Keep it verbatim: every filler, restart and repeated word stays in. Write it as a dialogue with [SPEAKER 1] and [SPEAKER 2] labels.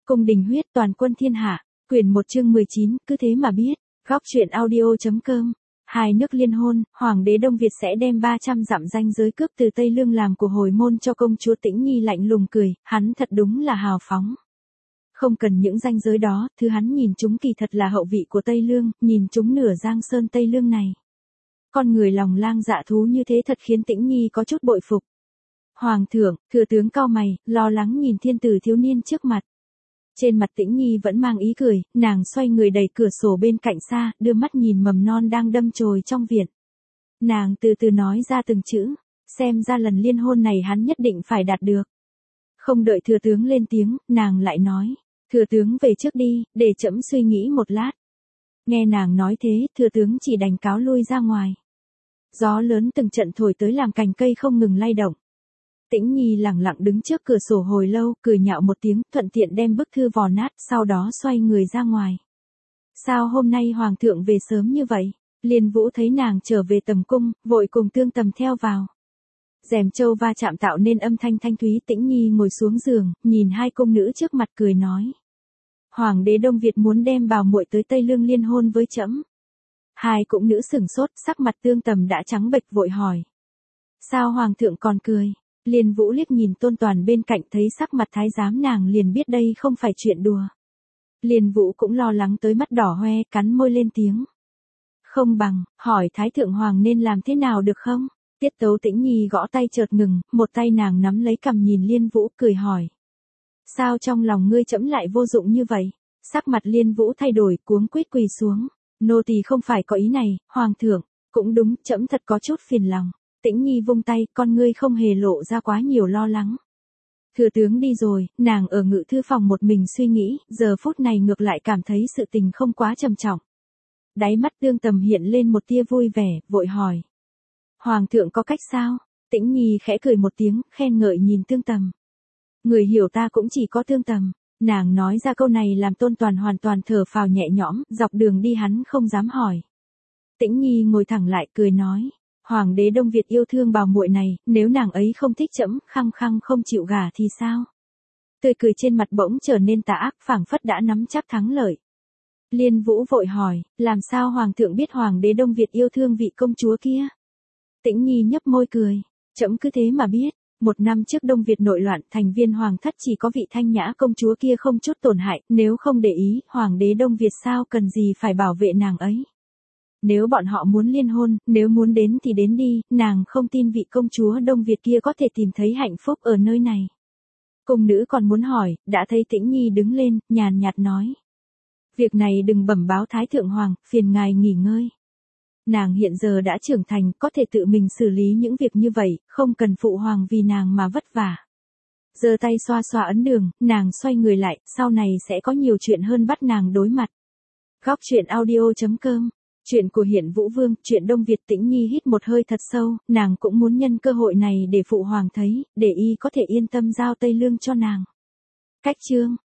[SPEAKER 1] Cung đình huyết toàn quân thiên hạ, quyển một chương mười chín, cứ thế mà biết, góc truyện audio.com. Hai nước liên hôn, Hoàng đế Đông Việt sẽ đem ba trăm dặm ranh giới cướp từ Tây Lương làm của hồi môn cho công chúa Tĩnh Nhi lạnh lùng cười, hắn thật đúng là hào phóng. Không cần những ranh giới đó, thứ hắn nhìn chúng kỳ thật là hậu vị của Tây Lương, nhìn chúng nửa giang sơn Tây Lương này. Con người lòng lang dạ thú như thế thật khiến Tĩnh Nhi có chút bội phục. Hoàng thượng, thừa tướng cau mày, lo lắng nhìn thiên tử thiếu niên trước mặt. Trên mặt Tĩnh Nhi vẫn mang ý cười, nàng xoay người đẩy cửa sổ bên cạnh xa, đưa mắt nhìn mầm non đang đâm chồi trong viện. Nàng từ từ nói ra từng chữ, xem ra lần liên hôn này hắn nhất định phải đạt được. Không đợi thừa tướng lên tiếng, nàng lại nói, thừa tướng về trước đi, để trẫm suy nghĩ một lát. Nghe nàng nói thế, thừa tướng chỉ đành cáo lui ra ngoài. Gió lớn từng trận thổi tới làm cành cây không ngừng lay động. Tĩnh Nhi lặng lặng đứng trước cửa sổ hồi lâu, cười nhạo một tiếng, thuận tiện đem bức thư vò nát, sau đó xoay người ra ngoài. Sao hôm nay hoàng thượng về sớm như vậy? Liên Vũ thấy nàng trở về tầm cung, vội cùng Tương Tầm theo vào. Rèm châu va chạm tạo nên âm thanh thanh thúy. Tĩnh Nhi ngồi xuống giường, nhìn hai cung nữ trước mặt cười nói. Hoàng đế Đông Việt muốn đem bảo muội tới Tây Lương liên hôn với trẫm. Hai cung nữ sửng sốt, sắc mặt Tương Tầm đã trắng bệch vội hỏi. Sao hoàng thượng còn cười? Liên Vũ liếc nhìn Tôn Toàn bên cạnh thấy sắc mặt thái giám nàng liền biết đây không phải chuyện đùa. Liên Vũ cũng lo lắng tới mắt đỏ hoe, cắn môi lên tiếng. Không bằng, hỏi thái thượng hoàng nên làm thế nào được không? Tiết tấu Tĩnh Nhi gõ tay chợt ngừng, một tay nàng nắm lấy cằm nhìn Liên Vũ cười hỏi. Sao trong lòng ngươi trẫm lại vô dụng như vậy? Sắc mặt Liên Vũ thay đổi, cuống quýt quỳ xuống. Nô tỳ không phải có ý này, hoàng thượng, cũng đúng, trẫm thật có chút phiền lòng. Tĩnh Nhi vung tay, con ngươi không hề lộ ra quá nhiều lo lắng. Thừa tướng đi rồi, nàng ở ngự thư phòng một mình suy nghĩ, giờ phút này ngược lại cảm thấy sự tình không quá trầm trọng. Đáy mắt Tương Tầm hiện lên một tia vui vẻ, vội hỏi. Hoàng thượng có cách sao? Tĩnh Nhi khẽ cười một tiếng, khen ngợi nhìn Tương Tầm. Người hiểu ta cũng chỉ có Tương Tầm. Nàng nói ra câu này làm Tôn Toàn hoàn toàn thở phào nhẹ nhõm, dọc đường đi hắn không dám hỏi. Tĩnh Nhi ngồi thẳng lại cười nói. Hoàng đế Đông Việt yêu thương bảo muội này, nếu nàng ấy không thích trẫm, khăng khăng không chịu gả thì sao? Tươi cười trên mặt bỗng trở nên tà ác, phảng phất đã nắm chắc thắng lợi. Liên Vũ vội hỏi, làm sao hoàng thượng biết hoàng đế Đông Việt yêu thương vị công chúa kia? Tĩnh Nhi nhấp môi cười, trẫm cứ thế mà biết. Một năm trước Đông Việt nội loạn, thành viên hoàng thất chỉ có vị Thanh Nhã công chúa kia không chút tổn hại, nếu không để ý, hoàng đế Đông Việt sao cần gì phải bảo vệ nàng ấy? Nếu bọn họ muốn liên hôn, nếu muốn đến thì đến đi, nàng không tin vị công chúa Đông Việt kia có thể tìm thấy hạnh phúc ở nơi này. Cung nữ còn muốn hỏi, đã thấy Tĩnh Nhi đứng lên, nhàn nhạt nói. Việc này đừng bẩm báo Thái Thượng Hoàng, phiền ngài nghỉ ngơi. Nàng hiện giờ đã trưởng thành, có thể tự mình xử lý những việc như vậy, không cần phụ hoàng vì nàng mà vất vả. Giơ tay xoa xoa ấn đường, nàng xoay người lại, sau này sẽ có nhiều chuyện hơn bắt nàng đối mặt. Góc truyện audio.com. Chuyện của Hiển Vũ Vương, chuyện Đông Việt. Tĩnh Nhi hít một hơi thật sâu, nàng cũng muốn nhân cơ hội này để phụ hoàng thấy, để y có thể yên tâm giao Tây Lương cho nàng. Cách chương